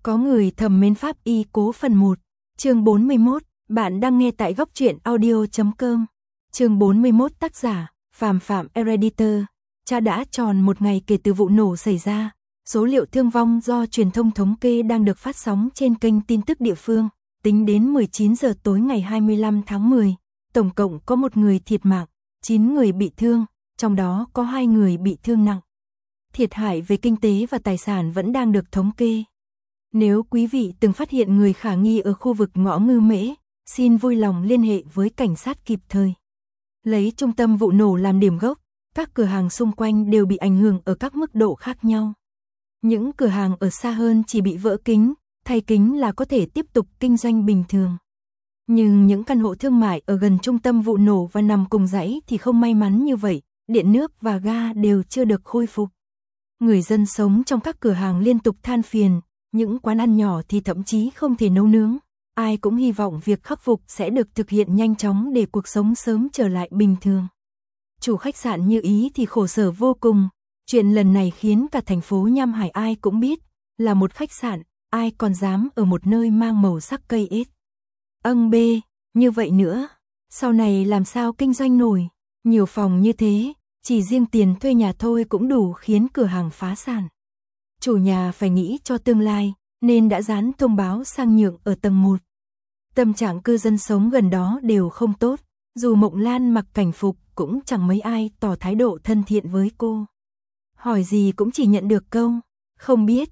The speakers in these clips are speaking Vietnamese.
Có người thầm mến pháp y cố phần 1, chương 41, bạn đang nghe tại góc truyện audio.com. Chương 41 tác giả, Phạm Editor. Cha đã tròn một ngày kể từ vụ nổ xảy ra, số liệu thương vong do truyền thông thống kê đang được phát sóng trên kênh tin tức địa phương. Tính đến 19 giờ tối ngày 25 tháng 10, tổng cộng có 1 người thiệt mạng, 9 người bị thương, trong đó có 2 người bị thương nặng. Thiệt hại về kinh tế và tài sản vẫn đang được thống kê. Nếu quý vị từng phát hiện người khả nghi ở khu vực ngõ Ngư Mễ, xin vui lòng liên hệ với cảnh sát kịp thời. Lấy trung tâm vụ nổ làm điểm gốc, các cửa hàng xung quanh đều bị ảnh hưởng ở các mức độ khác nhau. Những cửa hàng ở xa hơn chỉ bị vỡ kính, thay kính là có thể tiếp tục kinh doanh bình thường. Nhưng những căn hộ thương mại ở gần trung tâm vụ nổ và nằm cùng dãy thì không may mắn như vậy, điện nước và ga đều chưa được khôi phục. Người dân sống trong các cửa hàng liên tục than phiền, những quán ăn nhỏ thì thậm chí không thể nấu nướng. Ai cũng hy vọng việc khắc phục sẽ được thực hiện nhanh chóng để cuộc sống sớm trở lại bình thường. Chủ khách sạn Như Ý thì khổ sở vô cùng. Chuyện lần này khiến cả thành phố Nham Hải ai cũng biết, là một khách sạn, ai còn dám ở một nơi mang màu sắc cây ết. Bê, như vậy nữa, sau này làm sao kinh doanh nổi, nhiều phòng như thế, chỉ riêng tiền thuê nhà thôi cũng đủ khiến cửa hàng phá sản. Chủ nhà phải nghĩ cho tương lai, nên đã dán thông báo sang nhượng ở tầng 1. Tâm trạng cư dân sống gần đó đều không tốt, dù Mộng Lan mặc cảnh phục cũng chẳng mấy ai tỏ thái độ thân thiện với cô. Hỏi gì cũng chỉ nhận được câu, không biết,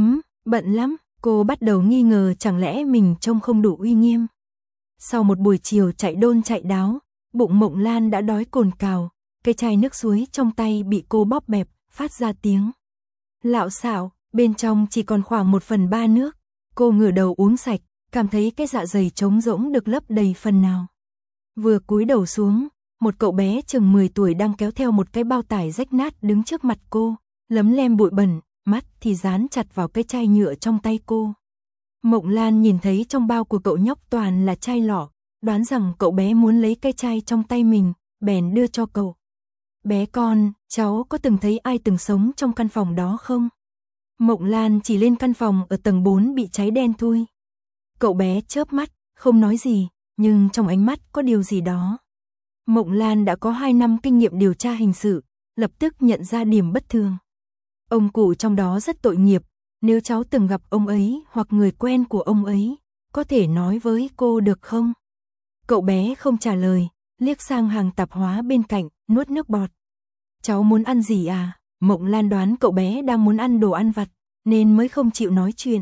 bận lắm, cô bắt đầu nghi ngờ chẳng lẽ mình trông không đủ uy nghiêm. Sau một buổi chiều chạy đôn chạy đáo, bụng Mộng Lan đã đói cồn cào, cái chai nước suối trong tay bị cô bóp bẹp, phát ra tiếng lạo xạo, bên trong chỉ còn khoảng 1/3 nước. Cô ngửa đầu uống sạch, cảm thấy cái dạ dày trống rỗng được lấp đầy phần nào. Vừa cúi đầu xuống, một cậu bé chừng 10 tuổi đang kéo theo một cái bao tải rách nát đứng trước mặt cô, lấm lem bụi bẩn, mắt thì dán chặt vào cái chai nhựa trong tay cô. Mộng Lan nhìn thấy trong bao của cậu nhóc toàn là chai lọ, đoán rằng cậu bé muốn lấy cái chai trong tay mình, bèn đưa cho cậu. Bé con, cháu có từng thấy ai từng sống trong căn phòng đó không? Mộng Lan chỉ lên căn phòng ở tầng 4 bị cháy đen thui. Cậu bé chớp mắt, không nói gì, nhưng trong ánh mắt có điều gì đó. Mộng Lan đã có 2 năm kinh nghiệm điều tra hình sự, lập tức nhận ra điểm bất thường. Ông cụ trong đó rất tội nghiệp, nếu cháu từng gặp ông ấy hoặc người quen của ông ấy, có thể nói với cô được không? Cậu bé không trả lời, liếc sang hàng tạp hóa bên cạnh, nuốt nước bọt. Cháu muốn ăn gì à? Mộng Lan đoán cậu bé đang muốn ăn đồ ăn vặt, nên mới không chịu nói chuyện.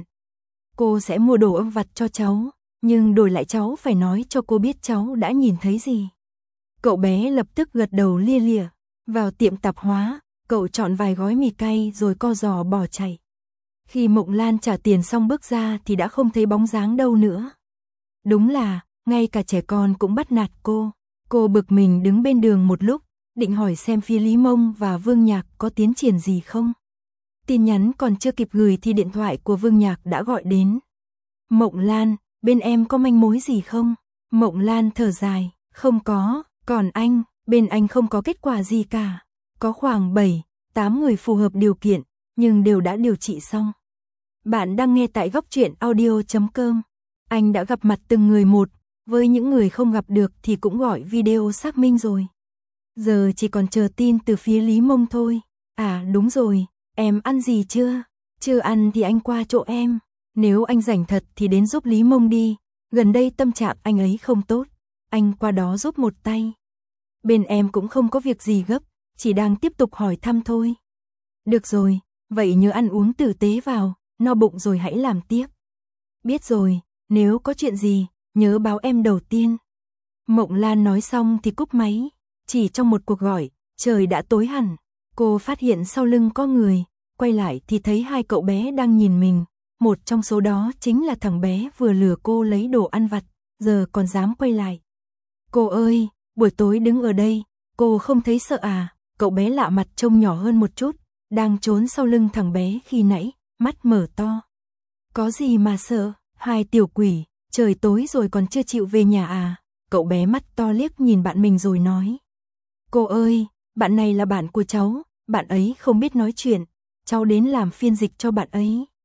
Cô sẽ mua đồ ăn vặt cho cháu, nhưng đổi lại cháu phải nói cho cô biết cháu đã nhìn thấy gì. Cậu bé lập tức gật đầu lia lịa. Vào tiệm tạp hóa, cậu chọn vài gói mì cay rồi co giò bỏ chạy. Khi Mộng Lan trả tiền xong bước ra thì đã không thấy bóng dáng đâu nữa. Đúng là, ngay cả trẻ con cũng bắt nạt cô. Cô bực mình đứng bên đường một lúc, định hỏi xem phía Lý Mông và Vương Nhạc có tiến triển gì không. Tin nhắn còn chưa kịp gửi thì điện thoại của Vương Nhạc đã gọi đến. Mộng Lan, bên em có manh mối gì không? Mộng Lan thở dài, không có, còn anh, bên anh không có kết quả gì cả. Có khoảng 7-8 người phù hợp điều kiện, nhưng đều đã điều trị xong. Bạn đang nghe tại góc truyện audio.com. Anh đã gặp mặt từng người một, với những người không gặp được thì cũng gọi video xác minh rồi. Giờ chỉ còn chờ tin từ phía Lý Mông thôi. À đúng rồi, em ăn gì chưa? Chưa ăn thì anh qua chỗ em. Nếu anh rảnh thật thì đến giúp Lý Mông đi. Gần đây tâm trạng anh ấy không tốt. Anh qua đó giúp một tay. Bên em cũng không có việc gì gấp, chỉ đang tiếp tục hỏi thăm thôi. Được rồi, vậy nhớ ăn uống tử tế vào, no bụng rồi hãy làm tiếp. Biết rồi, nếu có chuyện gì, nhớ báo em đầu tiên. Mộng Lan nói xong thì cúp máy. Chỉ trong một cuộc gọi, trời đã tối hẳn. Cô phát hiện sau lưng có người, quay lại thì thấy 2 cậu bé đang nhìn mình. Một trong số đó chính là thằng bé vừa lừa cô lấy đồ ăn vặt, giờ còn dám quay lại. Cô ơi, buổi tối đứng ở đây, cô không thấy sợ à? Cậu bé lạ mặt trông nhỏ hơn một chút, đang trốn sau lưng thằng bé khi nãy, mắt mở to. Có gì mà sợ, 2 tiểu quỷ, trời tối rồi còn chưa chịu về nhà à? Cậu bé mắt to liếc nhìn bạn mình rồi nói. Cô ơi, bạn này là bạn của cháu, bạn ấy không biết nói chuyện, cháu đến làm phiên dịch cho bạn ấy.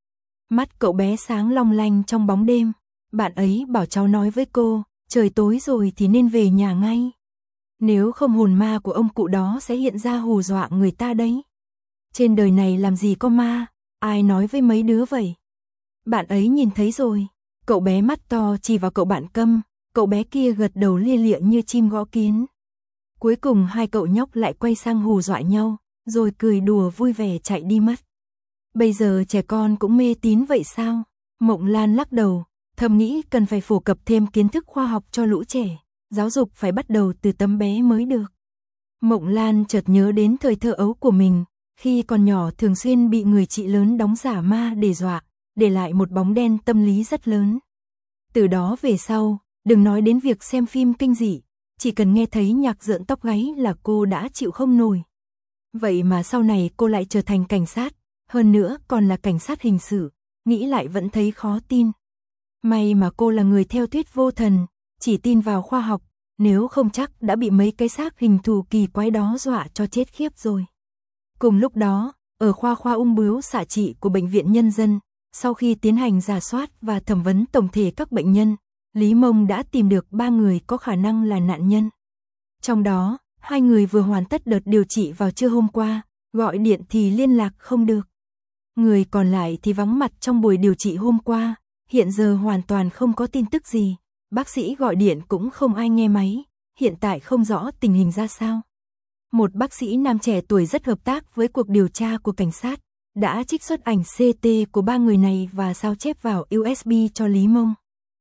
Mắt cậu bé sáng long lanh trong bóng đêm. Bạn ấy bảo cháu nói với cô, trời tối rồi thì nên về nhà ngay. Nếu không hồn ma của ông cụ đó sẽ hiện ra hù dọa người ta đấy. Trên đời này làm gì có ma, ai nói với mấy đứa vậy? Bạn ấy nhìn thấy rồi. Cậu bé mắt to chỉ vào cậu bạn Câm, cậu bé kia gật đầu lia lịa như chim gõ kiến. Cuối cùng hai cậu nhóc lại quay sang hù dọa nhau, rồi cười đùa vui vẻ chạy đi mất. Bây giờ trẻ con cũng mê tín vậy sao? Mộng Lan lắc đầu, thầm nghĩ cần phải phổ cập thêm kiến thức khoa học cho lũ trẻ, giáo dục phải bắt đầu từ tấm bé mới được. Mộng Lan chợt nhớ đến thời thơ ấu của mình, khi còn nhỏ thường xuyên bị người chị lớn đóng giả ma để dọa, để lại một bóng đen tâm lý rất lớn. Từ đó về sau, đừng nói đến việc xem phim kinh dị, chỉ cần nghe thấy nhạc rợn tóc gáy là cô đã chịu không nổi. Vậy mà sau này cô lại trở thành cảnh sát, hơn nữa còn là cảnh sát hình sự, nghĩ lại vẫn thấy khó tin. May mà cô là người theo thuyết vô thần, chỉ tin vào khoa học, nếu không chắc đã bị mấy cái xác hình thù kỳ quái đó dọa cho chết khiếp rồi. Cùng lúc đó, ở khoa ung bướu xạ trị của Bệnh viện Nhân dân, sau khi tiến hành rà soát và thẩm vấn tổng thể các bệnh nhân, Lý Mông đã tìm được 3 người có khả năng là nạn nhân. Trong đó, 2 người vừa hoàn tất đợt điều trị vào trưa hôm qua, gọi điện thì liên lạc không được. Người còn lại thì vắng mặt trong buổi điều trị hôm qua, hiện giờ hoàn toàn không có tin tức gì. Bác sĩ gọi điện cũng không ai nghe máy, hiện tại không rõ tình hình ra sao. Một bác sĩ nam trẻ tuổi rất hợp tác với cuộc điều tra của cảnh sát, đã trích xuất ảnh CT của 3 người này và sao chép vào USB cho Lý Mông.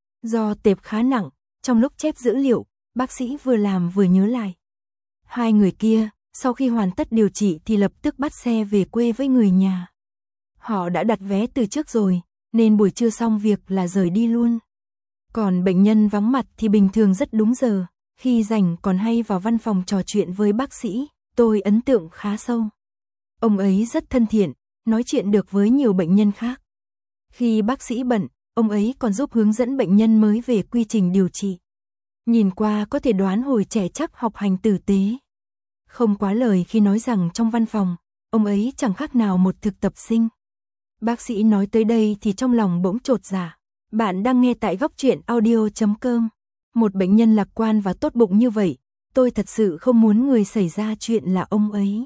Do tệp khá nặng, trong lúc chép dữ liệu, bác sĩ vừa làm vừa nhớ lại. 2 người kia, sau khi hoàn tất điều trị thì lập tức bắt xe về quê với người nhà. Họ đã đặt vé từ trước rồi, nên buổi trưa xong việc là rời đi luôn. Còn bệnh nhân vắng mặt thì bình thường rất đúng giờ, khi rảnh còn hay vào văn phòng trò chuyện với bác sĩ, tôi ấn tượng khá sâu. Ông ấy rất thân thiện, nói chuyện được với nhiều bệnh nhân khác. Khi bác sĩ bận, ông ấy còn giúp hướng dẫn bệnh nhân mới về quy trình điều trị. Nhìn qua có thể đoán hồi trẻ chắc học hành tử tế. Không quá lời khi nói rằng trong văn phòng, ông ấy chẳng khác nào một thực tập sinh. Bác sĩ nói tới đây thì trong lòng bỗng chột dạ. Bạn đang nghe tại góc truyện audio.com. Một bệnh nhân lạc quan và tốt bụng như vậy, tôi thật sự không muốn người xảy ra chuyện là ông ấy.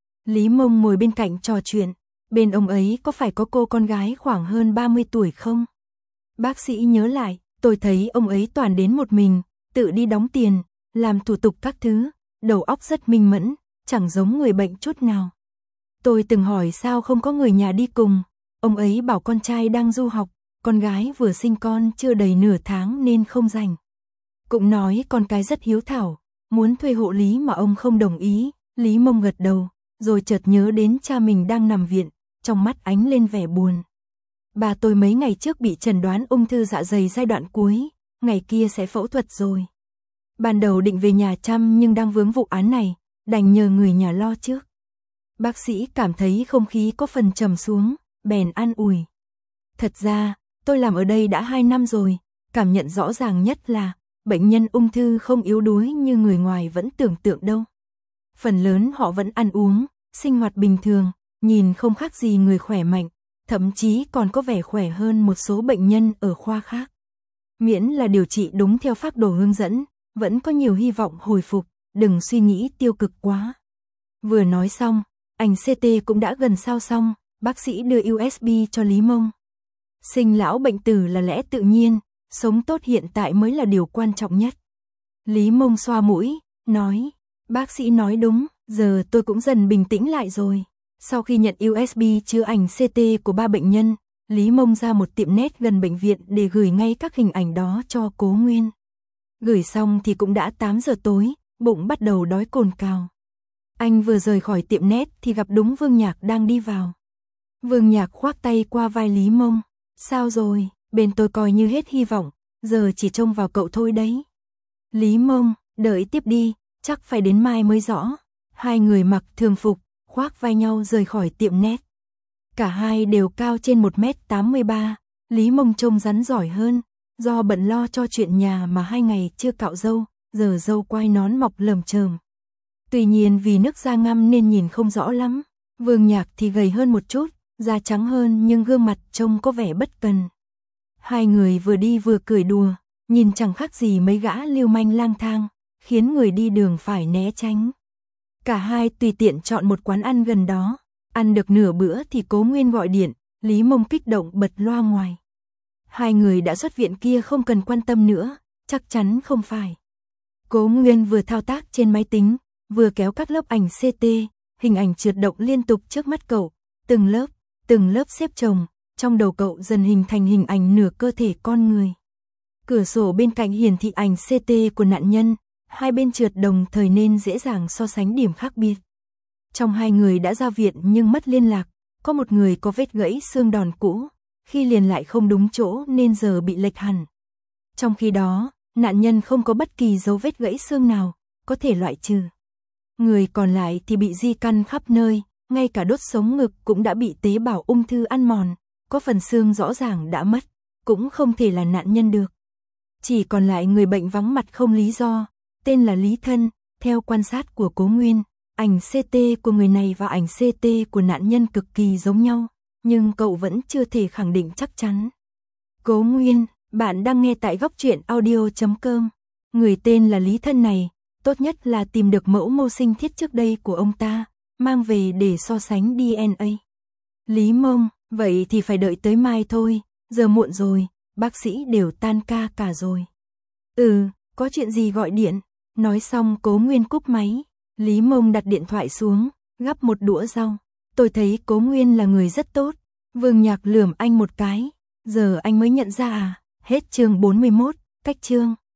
Lý Mông ngồi bên cạnh trò chuyện, bên ông ấy có phải có cô con gái khoảng hơn 30 tuổi không? Bác sĩ nhớ lại, tôi thấy ông ấy toàn đến một mình, tự đi đóng tiền, làm thủ tục các thứ, đầu óc rất minh mẫn, chẳng giống người bệnh chút nào. Tôi từng hỏi sao không có người nhà đi cùng, ông ấy bảo con trai đang du học, con gái vừa sinh con chưa đầy nửa tháng nên không rảnh. Cũng nói con cái rất hiếu thảo, muốn thuê hộ lý mà ông không đồng ý. Lý Mông gật đầu, rồi chợt nhớ đến cha mình đang nằm viện, trong mắt ánh lên vẻ buồn. Bà tôi mấy ngày trước bị chẩn đoán ung thư dạ dày giai đoạn cuối, ngày kia sẽ phẫu thuật rồi. Ban đầu định về nhà chăm nhưng đang vướng vụ án này, đành nhờ người nhà lo trước. Bác sĩ cảm thấy không khí có phần trầm xuống, bèn an ủi. Thật ra, tôi làm ở đây đã 2 năm rồi, cảm nhận rõ ràng nhất là bệnh nhân ung thư không yếu đuối như người ngoài vẫn tưởng tượng đâu. Phần lớn họ vẫn ăn uống, sinh hoạt bình thường, nhìn không khác gì người khỏe mạnh, thậm chí còn có vẻ khỏe hơn một số bệnh nhân ở khoa khác. Miễn là điều trị đúng theo phác đồ hướng dẫn, vẫn có nhiều hy vọng hồi phục, đừng suy nghĩ tiêu cực quá. Vừa nói xong, ảnh CT cũng đã gần sao xong, bác sĩ đưa USB cho Lý Mông. Sinh lão bệnh tử là lẽ tự nhiên, sống tốt hiện tại mới là điều quan trọng nhất. Lý Mông xoa mũi, nói, bác sĩ nói đúng, giờ tôi cũng dần bình tĩnh lại rồi. Sau khi nhận USB chứa ảnh CT của 3 bệnh nhân, Lý Mông ra một tiệm net gần bệnh viện để gửi ngay các hình ảnh đó cho Cố Nguyên. Gửi xong thì cũng đã 8 giờ tối, bụng bắt đầu đói cồn cào. Anh vừa rời khỏi tiệm net thì gặp đúng Vương Nhạc đang đi vào. Vương Nhạc khoác tay qua vai Lý Mông. Sao rồi, bên tôi coi như hết hy vọng, giờ chỉ trông vào cậu thôi đấy. Lý Mông, đợi tiếp đi, chắc phải đến mai mới rõ. Hai người mặc thường phục, khoác vai nhau rời khỏi tiệm net. Cả hai đều cao trên 1m83, Lý Mông trông rắn giỏi hơn, do bận lo cho chuyện nhà mà 2 ngày chưa cạo râu, giờ râu quai nón mọc lởm chởm. Tuy nhiên vì nước da ngăm nên nhìn không rõ lắm, Vương Nhạc thì gầy hơn một chút, da trắng hơn nhưng gương mặt trông có vẻ bất cần. Hai người vừa đi vừa cười đùa, nhìn chẳng khác gì mấy gã lưu manh lang thang, khiến người đi đường phải né tránh. Cả hai tùy tiện chọn một quán ăn gần đó, ăn được nửa bữa thì Cố Nguyên gọi điện, Lý Mông kích động bật loa ngoài. Hai người đã xuất viện kia không cần quan tâm nữa, chắc chắn không phải. Cố Nguyên vừa thao tác trên máy tính, vừa kéo các lớp ảnh CT, hình ảnh trượt động liên tục trước mắt cậu, từng lớp xếp chồng, trong đầu cậu dần hình thành hình ảnh nửa cơ thể con người. Cửa sổ bên cạnh hiển thị ảnh CT của nạn nhân, hai bên trượt đồng thời nên dễ dàng so sánh điểm khác biệt. Trong hai người đã ra viện nhưng mất liên lạc, có một người có vết gãy xương đòn cũ, khi liền lại không đúng chỗ nên giờ bị lệch hẳn. Trong khi đó, nạn nhân không có bất kỳ dấu vết gãy xương nào, có thể loại trừ. Người còn lại thì bị di căn khắp nơi, ngay cả đốt sống ngực cũng đã bị tế bào ung thư ăn mòn, có phần xương rõ ràng đã mất, cũng không thể là nạn nhân được. Chỉ còn lại người bệnh vắng mặt không lý do, tên là Lý Thân. Theo quan sát của Cố Nguyên, ảnh CT của người này và ảnh CT của nạn nhân cực kỳ giống nhau, nhưng cậu vẫn chưa thể khẳng định chắc chắn. Cố Nguyên, bạn đang nghe tại góc truyện audio.com. Người tên là Lý Thân này, tốt nhất là tìm được mẫu mô sinh thiết trước đây của ông ta, mang về để so sánh DNA. Lý Mông, vậy thì phải đợi tới mai thôi, giờ muộn rồi, bác sĩ đều tan ca cả rồi. Có chuyện gì gọi điện? Nói xong Cố Nguyên cúp máy, Lý Mông đặt điện thoại xuống, gắp một đũa rau. Tôi thấy Cố Nguyên là người rất tốt. Vương Nhạc lườm anh một cái, giờ anh mới nhận ra à? Hết chương 41, cách chương.